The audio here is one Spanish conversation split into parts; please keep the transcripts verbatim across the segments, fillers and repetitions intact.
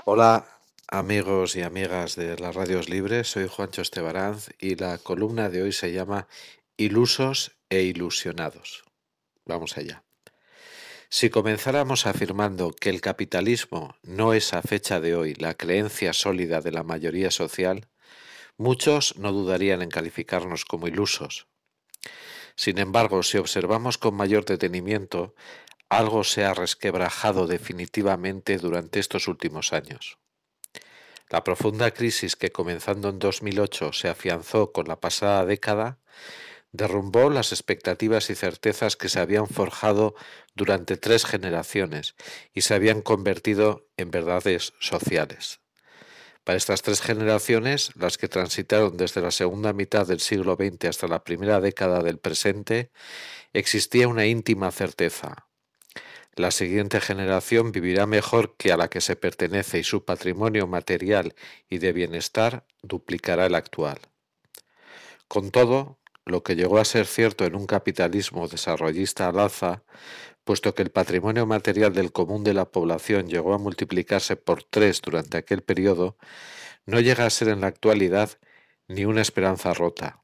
Hola amigos y amigas de las radios libres, soy Juancho Estebaranz y la columna de hoy se llama Ilusos e ilusionados. Vamos allá. Si comenzáramos afirmando que el capitalismo no es a fecha de hoy la creencia sólida de la mayoría social, muchos no dudarían en calificarnos como ilusos. Sin embargo, si observamos con mayor detenimiento, algo se ha resquebrajado definitivamente durante estos últimos años. La profunda crisis que comenzando en dos mil ocho se afianzó con la pasada década, derrumbó las expectativas y certezas que se habían forjado durante tres generaciones y se habían convertido en verdades sociales. Para estas tres generaciones, las que transitaron desde la segunda mitad del siglo veinte hasta la primera década del presente, existía una íntima certeza: la siguiente generación vivirá mejor que a la que se pertenece y su patrimonio material y de bienestar duplicará el actual. Con todo, lo que llegó a ser cierto en un capitalismo desarrollista al alza, puesto que el patrimonio material del común de la población llegó a multiplicarse por tres durante aquel periodo, no llega a ser en la actualidad ni una esperanza rota.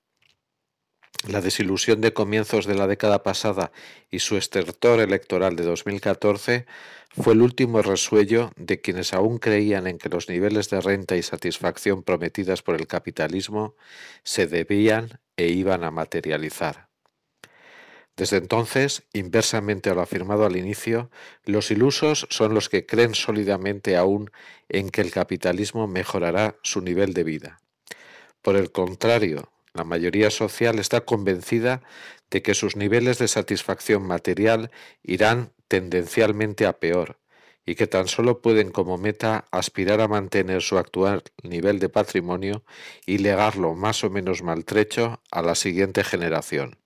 La desilusión de comienzos de la década pasada y su estertor electoral de dos mil catorce fue el último resuello de quienes aún creían en que los niveles de renta y satisfacción prometidas por el capitalismo se debían e iban a materializar. Desde entonces, inversamente a lo afirmado al inicio, los ilusos son los que creen sólidamente aún en que el capitalismo mejorará su nivel de vida. Por el contrario, la mayoría social está convencida de que sus niveles de satisfacción material irán tendencialmente a peor y que tan solo pueden como meta aspirar a mantener su actual nivel de patrimonio y legarlo más o menos maltrecho a la siguiente generación.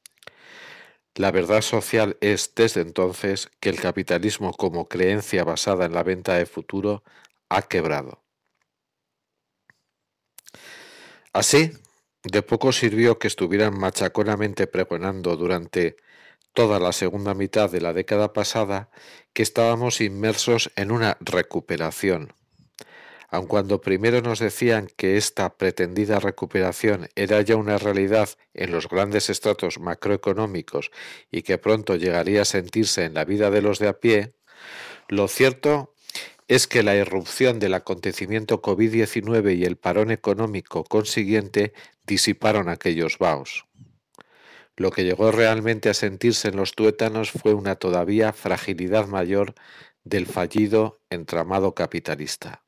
La verdad social es, desde entonces, que el capitalismo como creencia basada en la venta de futuro ha quebrado. Así, de poco sirvió que estuvieran machaconamente pregonando durante toda la segunda mitad de la década pasada que estábamos inmersos en una recuperación. Aun cuando primero nos decían que esta pretendida recuperación era ya una realidad en los grandes estratos macroeconómicos y que pronto llegaría a sentirse en la vida de los de a pie, lo cierto es que la irrupción del acontecimiento covid diecinueve y el parón económico consiguiente disiparon aquellos vaos. Lo que llegó realmente a sentirse en los tuétanos fue una todavía fragilidad mayor del fallido entramado capitalista.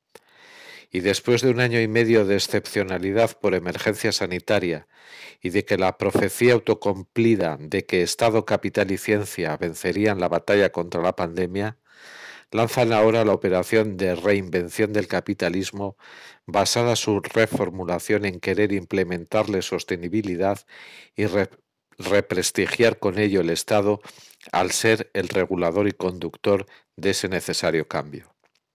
Y después de un año y medio de excepcionalidad por emergencia sanitaria y de que la profecía autocumplida de que Estado, capital y ciencia vencerían la batalla contra la pandemia, lanzan ahora la operación de reinvención del capitalismo basada su reformulación en querer implementarle sostenibilidad y re represtigiar con ello el Estado al ser el regulador y conductor de ese necesario cambio.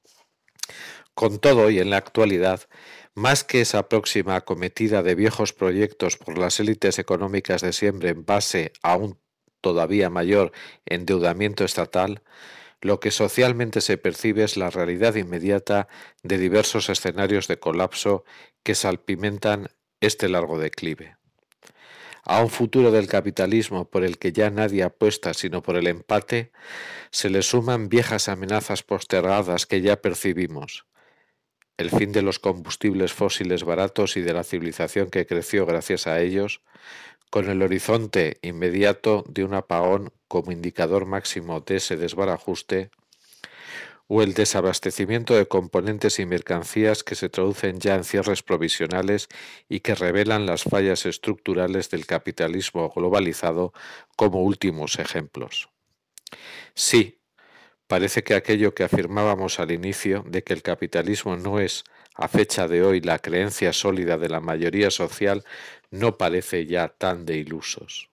Con todo, y en la actualidad, más que esa próxima acometida de viejos proyectos por las élites económicas de siempre en base a un todavía mayor endeudamiento estatal, lo que socialmente se percibe es la realidad inmediata de diversos escenarios de colapso que salpimentan este largo declive. A un futuro del capitalismo por el que ya nadie apuesta sino por el empate, se le suman viejas amenazas postergadas que ya percibimos: el fin de los combustibles fósiles baratos y de la civilización que creció gracias a ellos, con el horizonte inmediato de un apagón como indicador máximo de ese desbarajuste, o el desabastecimiento de componentes y mercancías que se traducen ya en cierres provisionales y que revelan las fallas estructurales del capitalismo globalizado como últimos ejemplos. Sí, parece que aquello que afirmábamos al inicio de que el capitalismo no es, a fecha de hoy, la creencia sólida de la mayoría social, no parece ya tan de ilusos.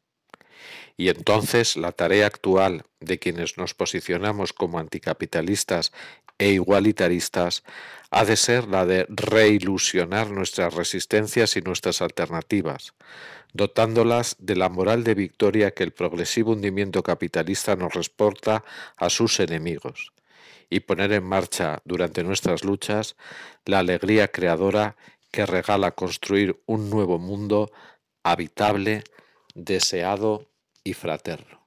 Y entonces la tarea actual de quienes nos posicionamos como anticapitalistas e igualitaristas ha de ser la de reilusionar nuestras resistencias y nuestras alternativas, dotándolas de la moral de victoria que el progresivo hundimiento capitalista nos reporta a sus enemigos, y poner en marcha durante nuestras luchas la alegría creadora que regala construir un nuevo mundo habitable, deseado y fraterno.